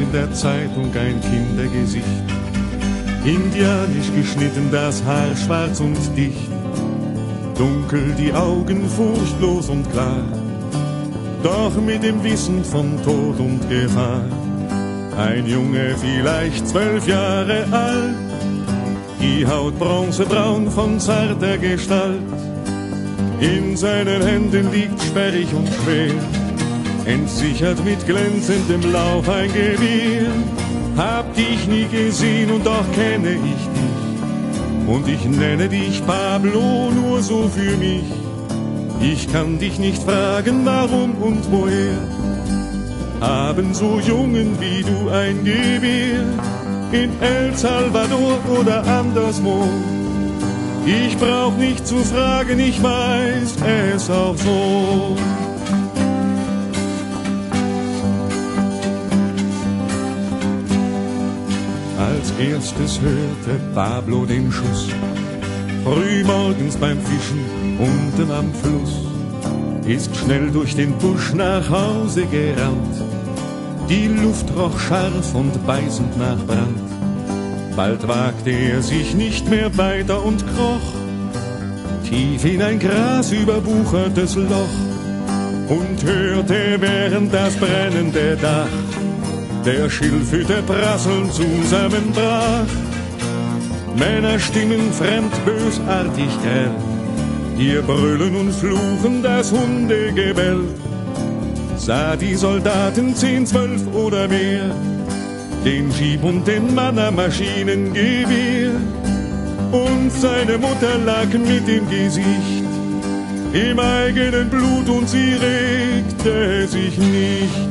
in der Zeitung ein Kindergesicht. Indianisch geschnitten, das Haar schwarz und dicht, dunkel die Augen, furchtlos und klar, doch mit dem Wissen von Tod und Gefahr. Ein Junge, vielleicht 12 Jahre alt, die Haut bronzebraun von zarter Gestalt. In seinen Händen liegt sperrig und schwer, entsichert mit glänzendem Lauf ein Gewehr. Hab dich nie gesehen und doch kenne ich dich, und ich nenne dich Pablo nur so für mich. Ich kann dich nicht fragen, warum und woher. Haben so Jungen wie du ein Gewehr in El Salvador oder anderswo? Ich brauch nicht zu fragen, ich weiß es auch so. Als erstes hörte Pablo den Schuss, früh morgens beim Fischen unten am Fluss, ist schnell durch den Busch nach Hause gerannt. Die Luft roch scharf und beißend nach Brand. Bald wagte er sich nicht mehr weiter und kroch tief in ein grasüberwuchertes Loch und hörte, während das brennende Dach der Schilfhütte prasselnd zusammenbrach, Männerstimmen fremd, bösartig grell, ihr Brüllen und Fluchen, das Hundegebell. Sah die Soldaten 10, 12 oder mehr, den Jeep und den Mann am Maschinengewehr, und seine Mutter lag mit dem Gesicht im eigenen Blut und sie regte sich nicht.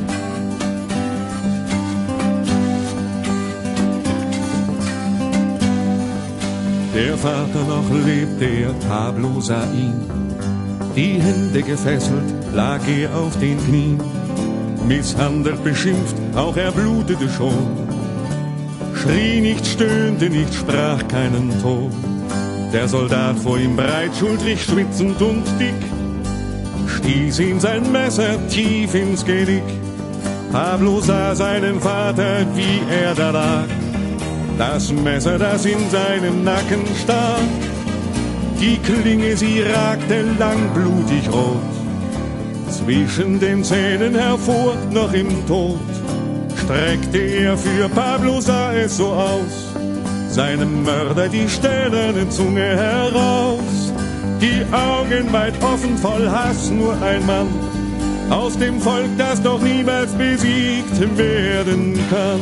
Der Vater noch lebte, er Pablo sah ihn, die Hände gefesselt lag er auf den Knien, misshandelt, beschimpft, auch er blutete schon, schrie nicht, stöhnte nicht, sprach keinen Ton. Der Soldat vor ihm breitschultrig, schwitzend und dick, stieß ihm sein Messer tief ins Genick. Pablo sah seinen Vater, wie er da lag, das Messer, das in seinem Nacken stach. Die Klinge, sie ragte lang blutig rot, zwischen den Zähnen hervor, noch im Tod. Streckte er für Pablo, sah es so aus, seinem Mörder die stählerne Zunge heraus. Die Augen weit offen, voll Hass, nur ein Mann aus dem Volk, das doch niemals besiegt werden kann.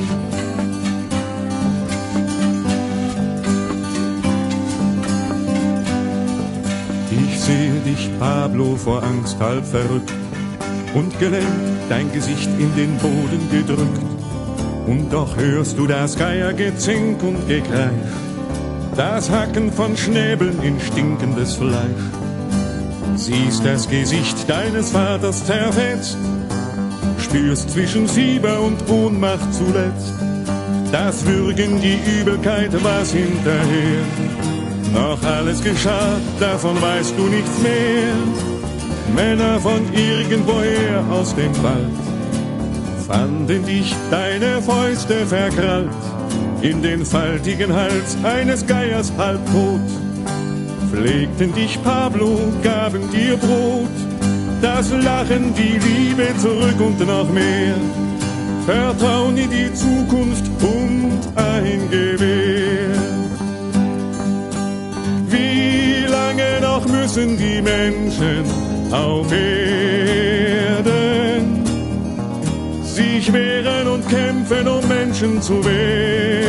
Ich sehe dich, Pablo, vor Angst halb verrückt und gelähmt, dein Gesicht in den Boden gedrückt. Und doch hörst du das Geiergezink und Gekreisch, das Hacken von Schnäbeln in stinkendes Fleisch. Siehst das Gesicht deines Vaters zerfetzt, spürst zwischen Fieber und Ohnmacht zuletzt das Würgen, die Übelkeit, was hinterher noch alles geschah, davon weißt du nichts mehr. Männer von irgendwoher aus dem Wald fanden dich, deine Fäuste verkrallt, in den faltigen Hals eines Geiers halbtot, pflegten dich, Pablo, gaben dir Brot, das Lachen, die Liebe zurück und noch mehr, Vertrauen in die Zukunft und ein Gewehr. Wie lange noch müssen die Menschen auf Erden sich wehren und kämpfen, um Menschen zu wehren?